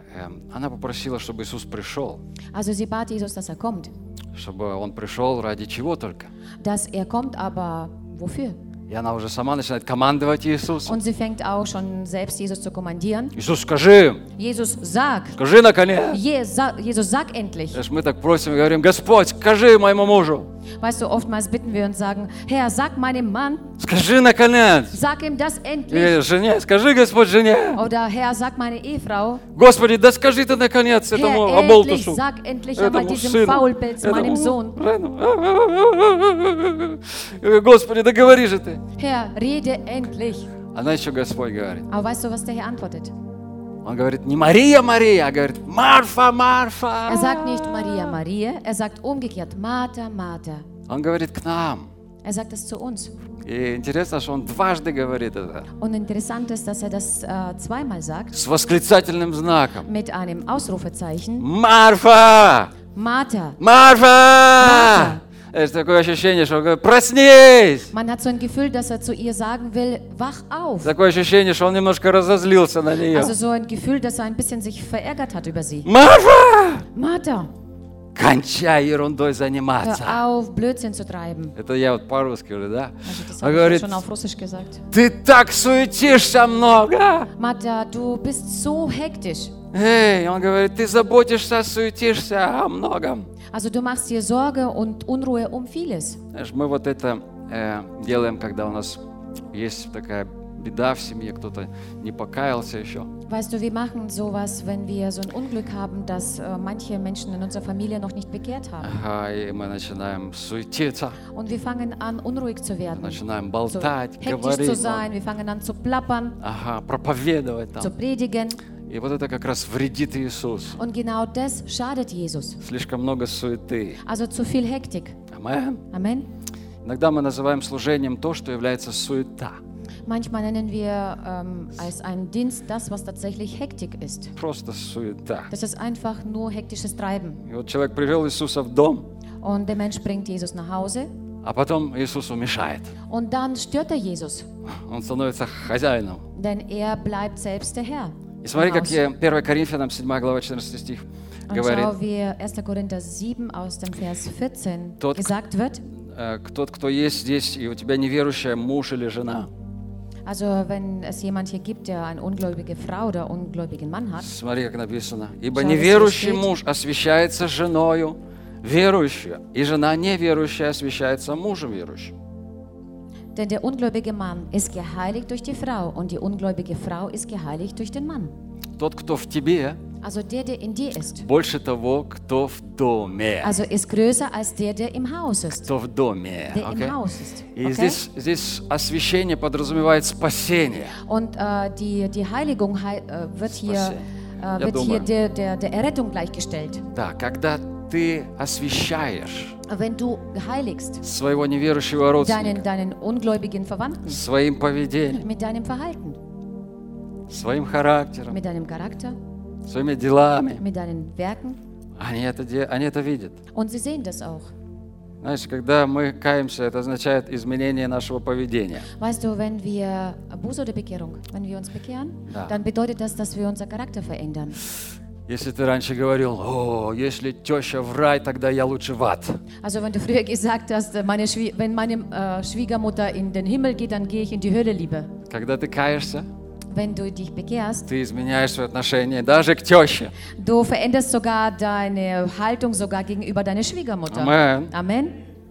она попросила, чтобы Иисус пришел. Also sie bat Jesus, dass er kommt. Чтобы Он пришел ради чего только. Dass er kommt, aber wofür? И она уже сама начинает командовать Иисусу. Und sie fängt auch schon selbst Jesus zu kommandieren. Иисус, скажи, Jesus, sag. скажи наконец. Jesus, sag endlich. Знаешь, мы так просим и говорим, Господь, скажи моему мужу. Weißt du, oftmals bitten wir und sagen, Herr, sag meinem Mann, Скажи наконец. sag ihm das endlich. Или жене, скажи, Господь, жене. Oder Herr, sag meine Ehefrau, Господи, да скажи ты наконец этому Herr, endlich, оболтусу. sag endlich einmal Этому diesem сыну. Faulpelz, meinem Sohn. Господи, да говори же ты. Herr, rede endlich. Она еще Господь говорит. Aber weißt du, was der Herr antwortet? Он говорит, не Мария, Мария, а говорит, Марфа, Марфа. Er sagt nicht Maria, Maria, er sagt umgekehrt Martha, Martha. Он говорит к нам. Er sagt es zu uns. И интересно, что он дважды говорит это. Und interessant ist, dass er das zweimal sagt, С восклицательным знаком. mit einem Ausrufezeichen. Марфа! Martha. Марфа! Это такое ощущение, что он говорит, проснись! Man hat so ein Gefühl, dass er zu ihr sagen will, wach auf. Такое ощущение, что он немножко разозлился на нее. Also so ein Gefühl, dass er ein bisschen sich verärgert hat über sie. Марфа! Martha, Кончай ерундой заниматься. hör auf, Blödsinn zu treiben. Это я вот по-русски уже, да? Also das Он habe ich говорит, schon auf Russisch gesagt. ты так суетишься много. Martha, du bist so hektisch. Эй, он говорит, ты заботишься, суетишься о многом. Also du machst dir Sorge und Unruhe um vieles. Знаешь, мы вот это делаем, когда у нас есть такая беда в семье, кто-то не покаялся еще. Weißt du, wir machen sowas, wenn wir so ein Unglück haben, dass manche Menschen in unserer Familie noch nicht bekehrt haben. Ага, и мы начинаем суетиться, Und wir fangen an, unruhig zu werden. начинаем So болтать, hektisch говорить. zu sein, wir fangen an zu plappern, Ага, проповедовать zu там. predigen. И И вот это как раз вредит Иисусу. Und genau das schadet Jesus. Слишком много суеты. Also zu viel Hektik. Амен. Amen. Иногда мы называем служением то, что является суета. Manchmal nennen wir als einen Dienst das, was tatsächlich Hektik ist. Просто суета. Das ist einfach nur hektisches Treiben. И вот человек привел Иисуса в дом, Und der Mensch bringt Jesus nach Hause а потом Иисусу мешает. und dann stört er Jesus, Он становится хозяином. denn er bleibt selbst der Herr. И смотри, im как Haus. 1 Коринфянам 7 глава 14 стих Und говорит. schau, wie 1. Korinther 7 aus dem Vers 14 Tod- gesagt wird. Тот, кто есть здесь, и у тебя неверующая муж или жена. Also wenn es jemand hier gibt, der eine ungläubige Frau oder ungläubigen Mann hat, Смотри, как написано. Ибо Schau, неверующий was hier steht. муж освящается женою верующую, и жена неверующая освящается мужем верующим. denn der ungläubige Mann ist geheiligt durch die Frau und die ungläubige Frau ist geheiligt durch den Mann. Тот, кто в тебе, Also der in dir ist. больше того, кто в доме. Also ist größer als der im Haus ist. Кто в доме. Der окей? im Haus ist. И Okay? здесь освящение подразумевает спасение. Und die Heiligung wird hier, Я думаю. der Errettung gleichgestellt. Да, когда ты освящаешь Wenn du heiligst своего неверующего родственника deinen ungläubigen Verwandten своим поведением, mit deinem Verhalten, своим характером, mit deinem Charakter, своими делами, mit deinen Werken, они это видят. und sie sehen das auch. Знаешь, когда мы каемся, это означает изменение нашего поведения. Weißt du, wenn wir Buße oder Bekehrung, wenn wir uns bekehren, Ja. dann bedeutet das, dass wir unser Charakter verändern. Если ты раньше говорил, о, если теща в рай, тогда я лучше в ад. Also wenn du früher gesagt hast, wenn meine Schwiegermutter in den Himmel geht, dann gehe ich in die Hölle lieber. Когда ты каешься, Wenn du dich bekehrst, ты изменяешь свое отношение даже к теще. du veränderst sogar deine Haltung sogar gegenüber deiner Schwiegermutter. Amen. Amen.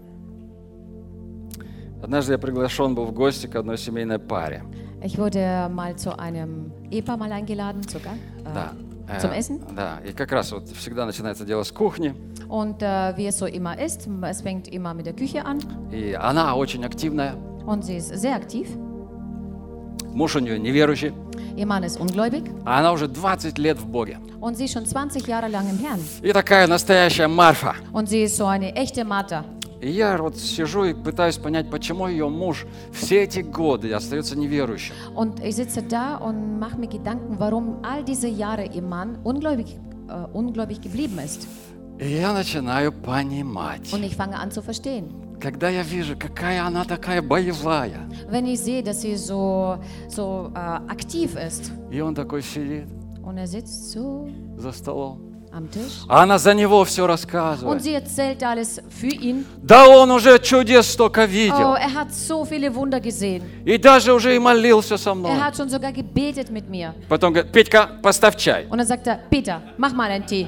Однажды я приглашен был в гости к одной семейной паре. Ich wurde mal zu einem Ehepaar mal eingeladen, sogar Да. zum Essen. Да, и как раз вот всегда начинается дело с кухни. Und wie es so immer ist, es fängt immer mit der Küche an И она очень активная. und sie ist sehr aktiv. Муж у нее неверующий. Ihr Mann ist ungläubig А она уже 20 лет в Боге. und sie ist schon 20 Jahre lang im Herrn. И такая настоящая Марфа. Und sie ist so eine echte Martha. И я вот сижу и пытаюсь понять, почему ее муж все эти годы остается неверующим. Und ich sitze da und mache mir Gedanken, warum all diese Jahre ihr Mann ungläubig geblieben ist. И я начинаю понимать. Und ich fange an zu verstehen. Когда я вижу, какая она такая боевая. Wenn ich sehe, dass sie so aktiv ist И он такой сидит und er sitzt so за столом. am Tisch А она за него все und рассказывает. sie erzählt alles für ihn. Да он уже чудес столько Oh, видел. er hat so viele Wunder gesehen. И даже уже и молился со мной. Er hat schon sogar gebetet mit mir. Потом говорит, Петька, поставь чай. Und dann sagt er, Peter, mach mal einen Tee.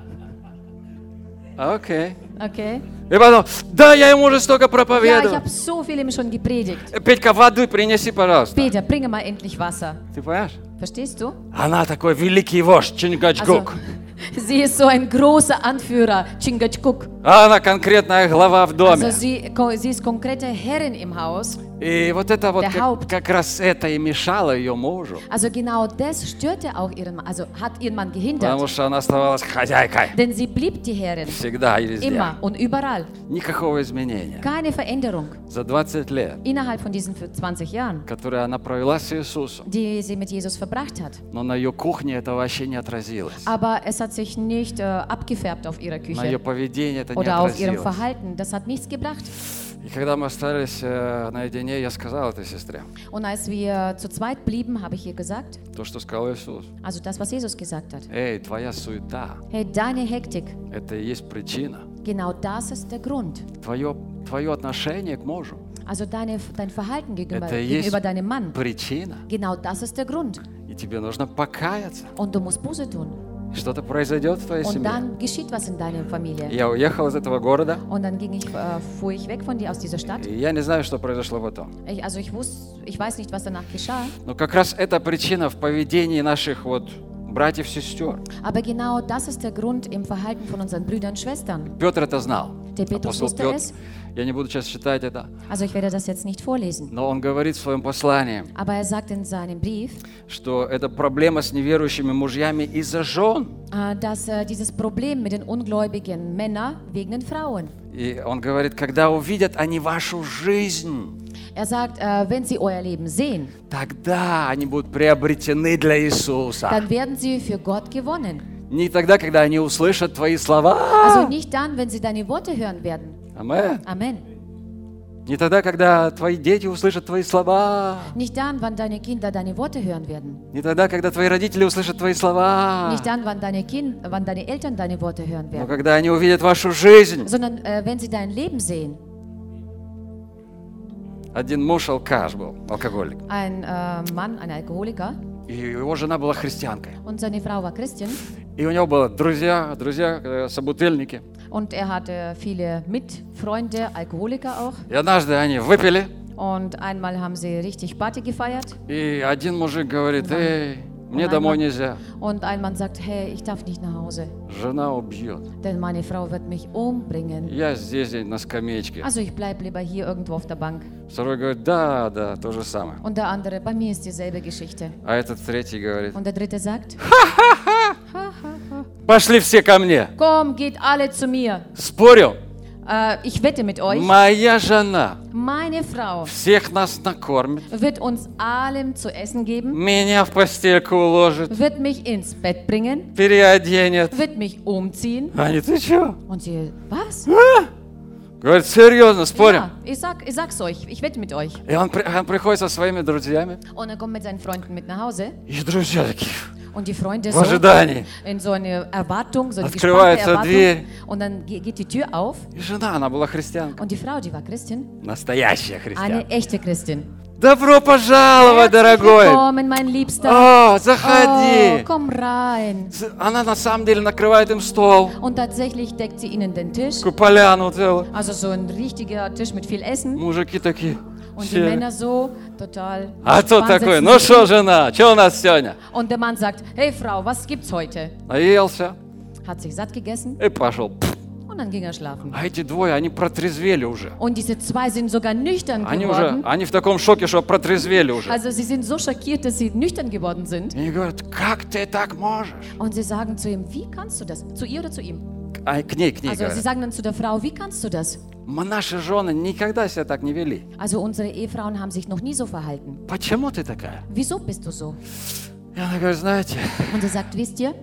Окей. Okay? И потом, да, я ему уже столько Ja, ich проповедовал. habe so viel ihm schon gepredigt. Петька, воды принеси, пожалуйста. Peter, bringe mal endlich Wasser. Ты понимаешь? Verstehst du? Она такой великий вождь, Чингачгук. Sie ist so ein großer Anführer, Chingachgook. А она конкретная глава в доме. Also sie ist konkrete Herrin im Haus. И вот это вот Der Haupt. как раз это и мешало ее мужу. Also genau das störte auch ihren Mann, also hat ihren Mann gehindert. Потому что она оставалась хозяйкой. Denn sie blieb die Herrin. Всегда и везде. Immer und überall. Никакого изменения. Keine Veränderung За 20 лет, innerhalb von diesen 20 Jahren, которые она провела с Иисусом. die sie mit Jesus verbracht hat. Но на ее кухне это вообще не отразилось. Aber es hat sich nicht abgefärbt auf ihrer На ее Küche поведение это не oder auf ihrem отразилось. Verhalten. Das hat nichts gebracht. И когда мы остались наедине, я сказал этой сестре Und als wir zu zweit blieben, habe ich ihr gesagt, то, что сказал Иисус. also das, was Jesus gesagt hat. Эй, твоя суета, Hey, deine Hektik, это и есть причина. genau das ist der Grund. Твое отношение к мужу, Also dein Verhalten gegenüber, это и есть gegenüber deinem Mann, причина. genau das ist der Grund. И тебе нужно покаяться. Und du musst Buße tun. Что-то произойдет в твоей Und семье. dann geschieht was in deiner Familie. Я уехал из этого города, Und dann fuhr ich weg von dir aus dieser Stadt. и я не знаю, что произошло потом. Ich weiß nicht, was danach geschah. Но как раз эта причина в поведении наших вот братьев, сестер. Aber genau das ist der Grund im Verhalten von unseren Brüdern und Schwestern. Петр это знал. Der Petrus Апостол wusste Петр. es. Я не буду сейчас читать это. Also ich werde das jetzt nicht vorlesen. Но он говорит в своем послании, Aber er sagt in seinem Brief, что это проблема с неверующими мужьями из-за жен. dass dieses Problem mit den ungläubigen Männern wegen den Frauen. И он говорит, когда увидят они вашу жизнь, Er sagt, wenn sie euer Leben sehen, тогда они будут приобретены для Иисуса. dann werden sie für Gott gewonnen. Не тогда, когда они услышат твои слова. Also nicht dann, wenn sie deine Worte hören werden. Амен. Amen. Не тогда, когда твои дети услышат твои слова. Nicht dann, wann deine Kinder deine Worte hören werden. Не тогда, когда твои родители услышат твои слова. Nicht dann, wann deine Eltern deine Worte hören Но werden. когда они увидят вашу жизнь. Sondern wenn sie dein Leben sehen. Один муж алкаш был, алкоголик. Ein Mann, ein Alkoholiker. И его жена была христианкой. Und seine Frau war Christin. И у него были друзья, собутыльники. Und er hatte viele Mitfreunde, Alkoholiker auch. И однажды они выпили. Und einmal haben sie richtig Party gefeiert. И один мужик говорит, эй, мне домой нельзя. Und ein Mann sagt, hey, ich darf nicht nach Hause, Жена убьет. denn meine Frau wird mich umbringen. Я здесь на скамеечке. Also ich bleibe lieber hier irgendwo auf der Bank. Второй говорит, да, то же самое. Und der andere, bei mir ist dieselbe Geschichte. А этот третий говорит, Und der dritte sagt, пошли все ко мне. komm, geht alle zu mir. Спорю, Ich wette mit euch, моя жена meine Frau всех нас накормит, wird uns allem zu essen geben, меня в постельку уложит, wird mich ins Bett bringen, переоденет. wird mich umziehen. Они, ты чё? Und sie, was? Говорит, серьезно, спорим. Ja, ich sag's euch, ich wette mit euch. И он приходит со своими друзьями. Und er kommt mit seinen Freunden mit nach Hause. И друзья такие, Und die Freunde в so ожидании. in so eine Erwartung, so eine gespannte Открывается Erwartung. дверь. Und dann geht die Tür auf. И жена, она была христианка. Und die Frau, die war Christin, Настоящая христианка. eine echte Christin. Добро пожаловать, дорогой. Willkommen, mein Liebster. О, Oh, заходи. komm rein. Она на самом деле накрывает им стол. Und tatsächlich deckt sie ihnen den Tisch. Поляну целую. Also so ein richtiger Tisch mit viel Essen. Мужики такие. Und die сели. Männer so total А кто entspannt такой? sitzen Ну sie. что, жена, что у нас сегодня? Und der Mann sagt, hey Frau, was gibt's heute? Наелся Hat sich satt gegessen и пошел. und dann ging er schlafen. А эти двое, они протрезвели уже. Und diese zwei sind sogar nüchtern Они geworden. они в таком шоке, что протрезвели уже. Also sie sind so schockiert, dass sie nüchtern geworden sind. И они говорят, как ты так можешь? Und sie sagen zu ihm, wie kannst du das? Zu ihr oder zu ihm? К ней Also sie говорят. sagen dann zu der Frau, wie kannst du das? Наши жены никогда себя так не вели. Also unsere Ehefrauen haben sich noch nie so verhalten. Почему ты такая? Wieso bist du so? И она говорит, знаете, Und er sagt, wisst ihr,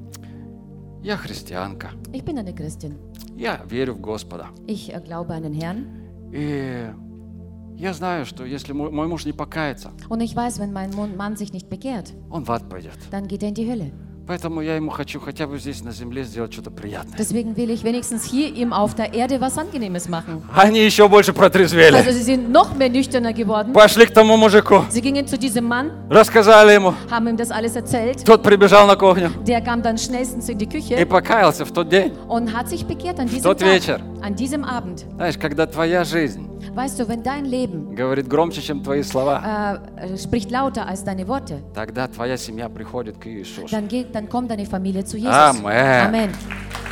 я христианка. ich bin eine Christin. Я верю в Господа. Ich glaube an den Herrn. И я знаю, что если мой муж не покается, Und ich weiß, wenn mein Mann sich nicht bekehrt, он в ад пойдет. dann geht er in die Hölle. Поэтому я ему хочу хотя бы здесь на земле сделать что-то приятное. Deswegen will ich wenigstens hier ihm auf der Erde was Angenehmes machen. Они еще больше Also протрезвели. sie sind noch mehr nüchterner geworden. Пошли к тому мужику, Sie gingen zu diesem Mann, рассказали ему. haben ihm das alles erzählt. Тот прибежал на кухню Der kam dann schnellstens in die и Küche покаялся в тот день. und hat sich bekehrt an diesem Tod Tag, вечер. an diesem Abend. Знаешь, когда твоя жизнь Weißt du, wenn dein Leben говорит громче, чем твои слова, spricht lauter als deine Worte, тогда твоя семья приходит к Иисусу. dann kommt deine Familie zu Jesus. Amen. Amen.